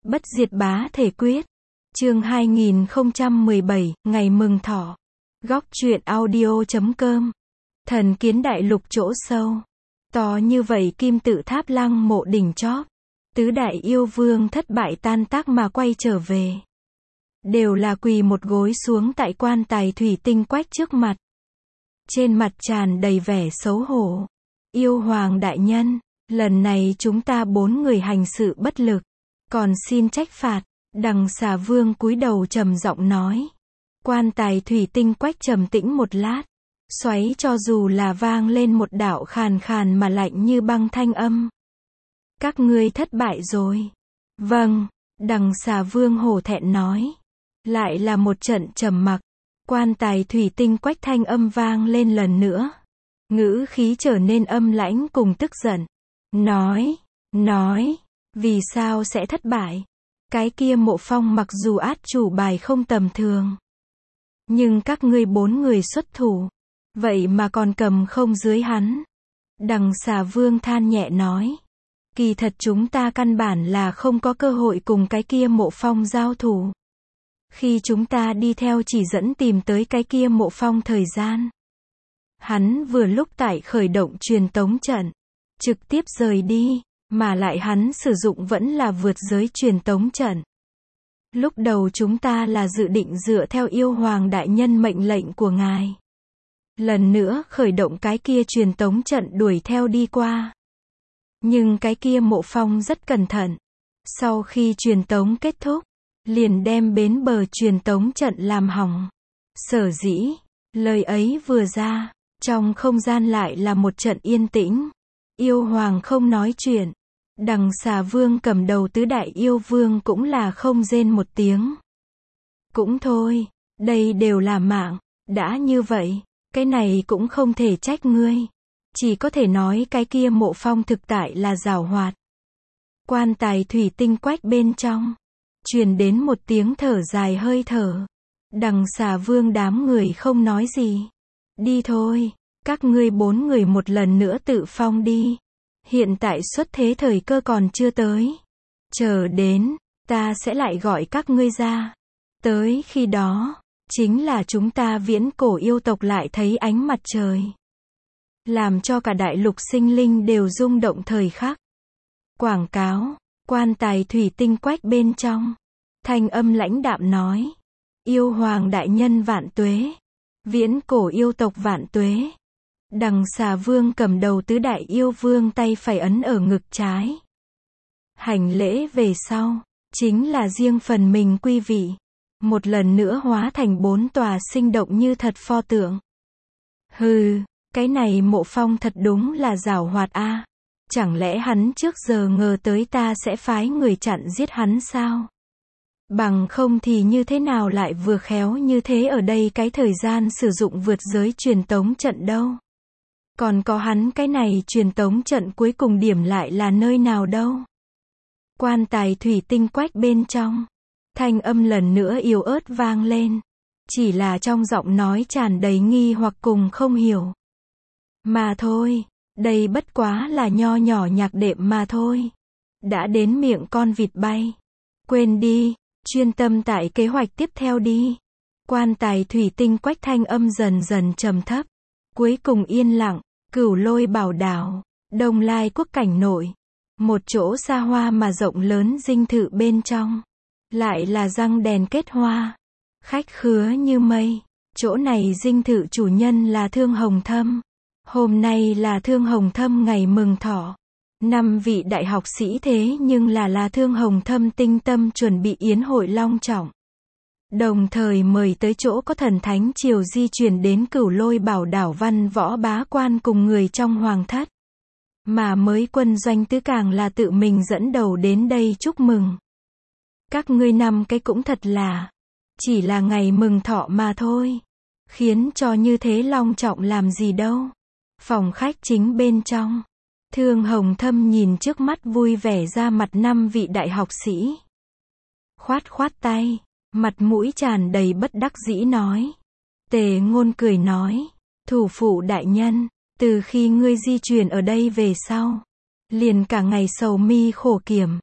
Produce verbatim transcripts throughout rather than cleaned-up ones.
Bất diệt bá thể quyết. Chương hai nghìn không trăm mười bảy, ngày mừng thọ. Góc truyện audio chấm com. Thần kiến đại lục chỗ sâu. To như vậy kim tự tháp lăng mộ đỉnh chóp. Tứ đại yêu vương thất bại tan tác mà quay trở về. Đều là quỳ một gối xuống tại quan tài thủy tinh quách trước mặt. Trên mặt tràn đầy vẻ xấu hổ. Yêu hoàng đại nhân, lần này chúng ta bốn người hành sự bất lực. Còn xin trách phạt. Đằng xà vương cúi đầu trầm giọng nói. Quan tài thủy tinh quách trầm tĩnh một lát. Xoáy cho dù là vang lên một đạo khàn khàn mà lạnh như băng thanh âm. Các ngươi thất bại rồi. Vâng, đằng xà vương hổ thẹn nói. Lại là một trận trầm mặc. Quan tài thủy tinh quách thanh âm vang lên lần nữa. Ngữ khí trở nên âm lãnh cùng tức giận. Nói, nói, vì sao sẽ thất bại? Cái kia Mộ Phong mặc dù át chủ bài không tầm thường. Nhưng các ngươi bốn người xuất thủ. Vậy mà còn cầm không dưới hắn. Đằng xà vương than nhẹ nói. Kỳ thật chúng ta căn bản là không có cơ hội cùng cái kia Mộ Phong giao thủ. Khi chúng ta đi theo chỉ dẫn tìm tới cái kia Mộ Phong thời gian. Hắn vừa lúc tại khởi động truyền tống trận. Trực tiếp rời đi. Mà lại hắn sử dụng vẫn là vượt giới truyền tống trận. Lúc đầu chúng ta là dự định dựa theo yêu hoàng đại nhân mệnh lệnh của ngài. Lần nữa khởi động cái kia truyền tống trận đuổi theo đi qua. Nhưng cái kia Mộ Phong rất cẩn thận. Sau khi truyền tống kết thúc, liền đem bến bờ truyền tống trận làm hỏng. Sở dĩ, lời ấy vừa ra, trong không gian lại là một trận yên tĩnh. Yêu hoàng không nói chuyện. Đằng xà vương cầm đầu tứ đại yêu vương cũng là không rên một tiếng. Cũng thôi, đây đều là mạng, đã như vậy, cái này cũng không thể trách ngươi. Chỉ có thể nói cái kia Mộ Phong thực tại là giảo hoạt. Quan tài thủy tinh quách bên trong, truyền đến một tiếng thở dài hơi thở. Đằng xà vương đám người không nói gì. Đi thôi, các ngươi bốn người một lần nữa tự phong đi. Hiện tại xuất thế thời cơ còn chưa tới. Chờ đến, ta sẽ lại gọi các ngươi ra. Tới khi đó, chính là chúng ta viễn cổ yêu tộc lại thấy ánh mặt trời. Làm cho cả đại lục sinh linh đều rung động thời khắc. Quảng cáo, quan tài thủy tinh quách bên trong. Thanh âm lãnh đạm nói. Yêu hoàng đại nhân vạn tuế. Viễn cổ yêu tộc vạn tuế. Đằng xà vương cầm đầu tứ đại yêu vương tay phải ấn ở ngực trái. Hành lễ về sau, chính là riêng phần mình quy vị. Một lần nữa hóa thành bốn tòa sinh động như thật pho tượng. Hừ, cái này Mộ Phong thật đúng là giảo hoạt a. À. Chẳng lẽ hắn trước giờ ngờ tới ta sẽ phái người chặn giết hắn sao? Bằng không thì như thế nào lại vừa khéo như thế ở đây cái thời gian sử dụng vượt giới truyền tống trận đâu? Còn có hắn cái này truyền tống trận cuối cùng điểm lại là nơi nào đâu? Quan tài thủy tinh quách bên trong. Thanh âm lần nữa yếu ớt vang lên. Chỉ là trong giọng nói tràn đầy nghi hoặc cùng không hiểu. Mà thôi, đây bất quá là nho nhỏ nhạc đệm mà thôi. Đã đến miệng con vịt bay. Quên đi, chuyên tâm tại kế hoạch tiếp theo đi. Quan tài thủy tinh quách thanh âm dần dần trầm thấp. Cuối cùng yên lặng. Cửu Lôi Bảo Đảo, Đông Lai quốc cảnh nội. Một chỗ xa hoa mà rộng lớn dinh thự bên trong. Lại là răng đèn kết hoa. Khách khứa như mây. Chỗ này dinh thự chủ nhân là Thương Hồng Thâm. Hôm nay là Thương Hồng Thâm ngày mừng thọ. Năm vị đại học sĩ thế nhưng là là Thương Hồng Thâm tinh tâm chuẩn bị yến hội long trọng. Đồng thời mời tới chỗ có thần thánh triều di chuyển đến Cửu Lôi Bảo Đảo văn võ bá quan cùng người trong hoàng thất. Mà mới quân doanh tứ càng là tự mình dẫn đầu đến đây chúc mừng. Các ngươi năm cái cũng thật là, chỉ là ngày mừng thọ mà thôi. Khiến cho như thế long trọng làm gì đâu. Phòng khách chính bên trong. Thương Hồng Thâm nhìn trước mắt vui vẻ ra mặt năm vị đại học sĩ. Khoát khoát tay. Mặt mũi tràn đầy bất đắc dĩ nói. Tề Ngôn cười nói. Thủ phụ đại nhân, từ khi ngươi di chuyển ở đây về sau, liền cả ngày sầu mi khổ kiểm.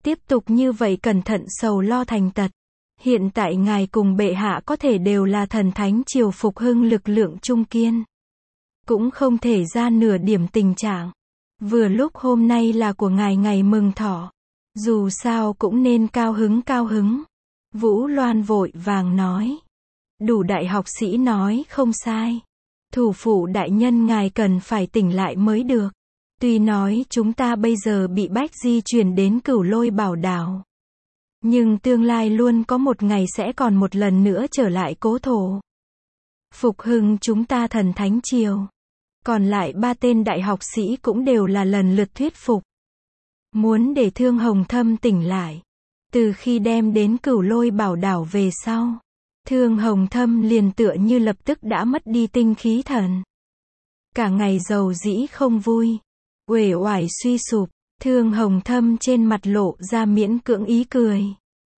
Tiếp tục như vậy cẩn thận sầu lo thành tật. Hiện tại ngài cùng bệ hạ có thể đều là thần thánh triều phục hưng lực lượng trung kiên. Cũng không thể ra nửa điểm tình trạng. Vừa lúc hôm nay là của ngài ngày mừng thọ. Dù sao cũng nên cao hứng cao hứng. Vũ Loan vội vàng nói. Đủ đại học sĩ nói không sai. Thủ phủ đại nhân ngài cần phải tỉnh lại mới được. Tuy nói chúng ta bây giờ bị bách di chuyển đến Cửu Lôi Bảo Đảo. Nhưng tương lai luôn có một ngày sẽ còn một lần nữa trở lại cố thổ. Phục hưng chúng ta thần thánh triều. Còn lại ba tên đại học sĩ cũng đều là lần lượt thuyết phục. Muốn để Thương Hồng Thâm tỉnh lại. Từ khi đem đến Cửu Lôi Bảo Đảo về sau. Thương Hồng Thâm liền tựa như lập tức đã mất đi tinh khí thần. Cả ngày giàu dĩ không vui. Uể oải suy sụp. Thương Hồng Thâm trên mặt lộ ra miễn cưỡng ý cười.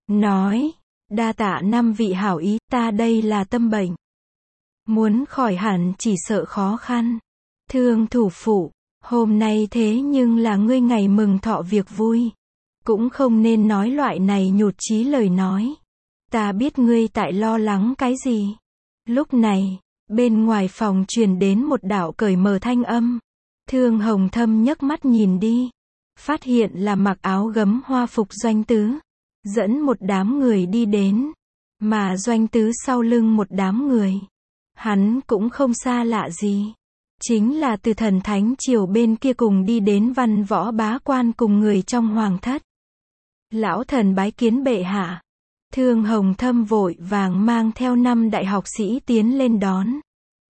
Nói. Đa tạ năm vị hảo ý, ta đây là tâm bệnh. Muốn khỏi hẳn chỉ sợ khó khăn. Thương thủ phụ. Hôm nay thế nhưng là ngươi ngày mừng thọ việc vui. Cũng không nên nói loại này nhụt chí lời nói. Ta biết ngươi tại lo lắng cái gì. Lúc này, bên ngoài phòng truyền đến một đạo cởi mở thanh âm. Thương Hồng Thâm nhấc mắt nhìn đi. Phát hiện là mặc áo gấm hoa phục Doanh Tứ. Dẫn một đám người đi đến. Mà Doanh Tứ sau lưng một đám người. Hắn cũng không xa lạ gì. Chính là từ thần thánh triều bên kia cùng đi đến văn võ bá quan cùng người trong hoàng thất. Lão thần bái kiến bệ hạ. Thương Hồng Thâm vội vàng mang theo năm đại học sĩ tiến lên đón.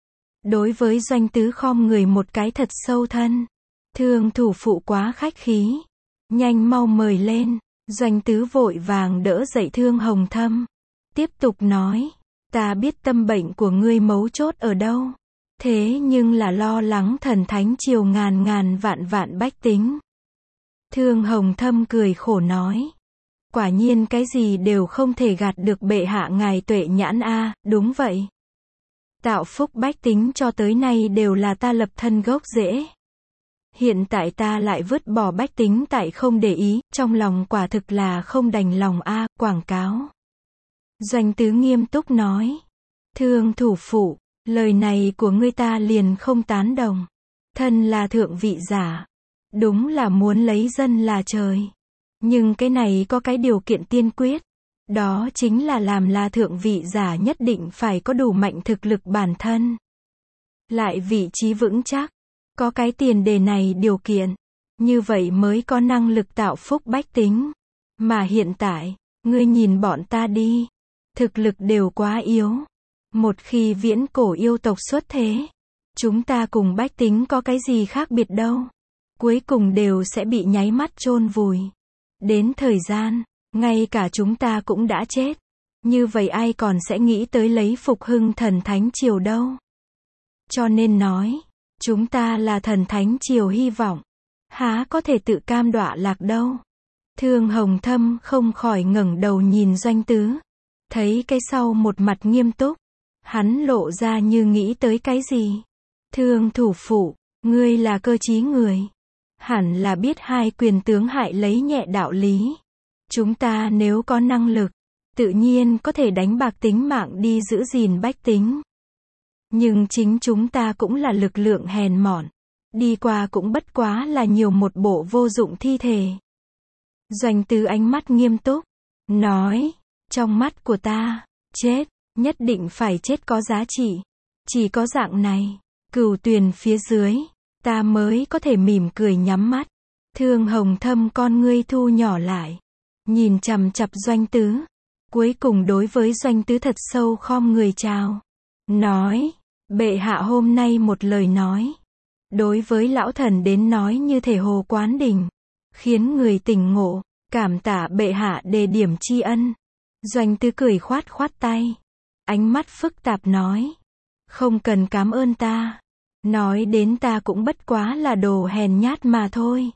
Đối với Doanh Tứ khom người một cái thật sâu thân. Thương thủ phụ quá khách khí. Nhanh mau mời lên. Doanh Tứ vội vàng đỡ dậy Thương Hồng Thâm. Tiếp tục nói. Ta biết tâm bệnh của ngươi mấu chốt ở đâu. Thế nhưng là lo lắng thần thánh triều ngàn ngàn vạn vạn bách tính. Thương Hồng Thâm cười khổ nói. Quả nhiên cái gì đều không thể gạt được bệ hạ ngài tuệ nhãn a, đúng vậy. Tạo phúc bách tính cho tới nay đều là ta lập thân gốc rễ. Hiện tại ta lại vứt bỏ bách tính tại không để ý, trong lòng quả thực là không đành lòng a, quảng cáo. Doanh Tứ nghiêm túc nói. Thương thủ phụ, lời này của ngươi ta liền không tán đồng. Thân là thượng vị giả. Đúng là muốn lấy dân là trời. Nhưng cái này có cái điều kiện tiên quyết. Đó chính là làm là thượng vị giả nhất định phải có đủ mạnh thực lực bản thân. Lại vị trí vững chắc. Có cái tiền đề này điều kiện. Như vậy mới có năng lực tạo phúc bách tính. Mà hiện tại, ngươi nhìn bọn ta đi. Thực lực đều quá yếu. Một khi viễn cổ yêu tộc xuất thế. Chúng ta cùng bách tính có cái gì khác biệt đâu. Cuối cùng đều sẽ bị nháy mắt chôn vùi. Đến thời gian, ngay cả chúng ta cũng đã chết. Như vậy ai còn sẽ nghĩ tới lấy phục hưng thần thánh triều đâu. Cho nên nói, chúng ta là thần thánh triều hy vọng. Há có thể tự cam đọa lạc đâu. Thương Hồng Thâm không khỏi ngẩng đầu nhìn Doanh Tứ. Thấy cái sau một mặt nghiêm túc. Hắn lộ ra như nghĩ tới cái gì. Thương thủ phụ, ngươi là cơ trí người. Hẳn là biết hai quyền tướng hại lấy nhẹ đạo lý. Chúng ta nếu có năng lực, tự nhiên có thể đánh bạc tính mạng đi giữ gìn bách tính. Nhưng chính chúng ta cũng là lực lượng hèn mọn. Đi qua cũng bất quá là nhiều một bộ vô dụng thi thể. Doanh Tứ ánh mắt nghiêm túc. Nói, trong mắt của ta, chết, nhất định phải chết có giá trị. Chỉ có dạng này, cửu tuyền phía dưới. Ta mới có thể mỉm cười nhắm mắt. Thương Hồng Thâm con ngươi thu nhỏ lại. Nhìn chằm chằm Doanh Tứ. Cuối cùng đối với Doanh Tứ thật sâu khom người chào. Nói. Bệ hạ hôm nay một lời nói. Đối với lão thần đến nói như thể hồ quán đỉnh. Khiến người tỉnh ngộ. Cảm tạ bệ hạ đề điểm tri ân. Doanh Tứ cười khoát khoát tay. Ánh mắt phức tạp nói. Không cần cảm ơn ta. Nói đến ta cũng bất quá là đồ hèn nhát mà thôi.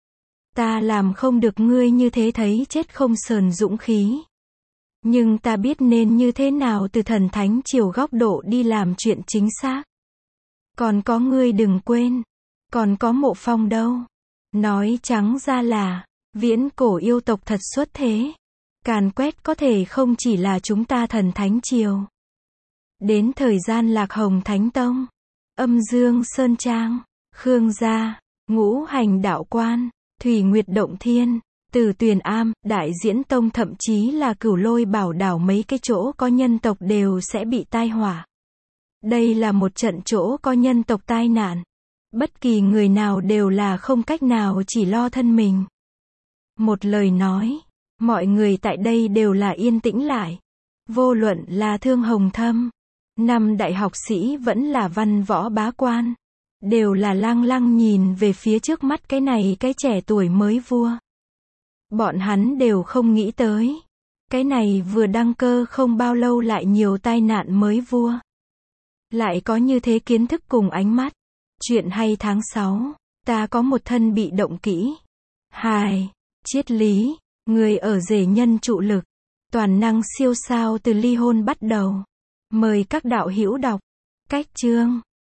Ta làm không được ngươi như thế thấy chết không sờn dũng khí. Nhưng ta biết nên như thế nào từ thần thánh triều góc độ đi làm chuyện chính xác. Còn có ngươi đừng quên. Còn có Mộ Phong đâu. Nói trắng ra là, Viễn cổ yêu tộc thật xuất thế. Càn quét có thể không chỉ là chúng ta thần thánh triều. Đến thời gian Lạc Hồng Thánh Tông, Âm Dương Sơn Trang, Khương Gia, Ngũ Hành Đạo Quan, Thủy Nguyệt Động Thiên, Từ Tuyền Am, Đại Diễn Tông thậm chí là Cửu Lôi Bảo Đảo mấy cái chỗ có nhân tộc đều sẽ bị tai họa. Đây là một trận chỗ có nhân tộc tai nạn. Bất kỳ người nào đều là không cách nào chỉ lo thân mình. Một lời nói, mọi người tại đây đều là yên tĩnh lại. Vô luận là Thương Hồng Thâm, năm đại học sĩ vẫn là văn võ bá quan, đều là lăng lăng nhìn về phía trước mắt cái này cái trẻ tuổi mới vua. Bọn hắn đều không nghĩ tới. Cái này vừa đăng cơ không bao lâu lại nhiều tai nạn mới vua. Lại có như thế kiến thức cùng ánh mắt. Chuyện hay tháng sáu, ta có một thân bị động kỹ. Hài, triết lý, người ở rể nhân trụ lực, toàn năng siêu sao từ ly hôn bắt đầu. Mời các đạo hữu đọc. Cách chương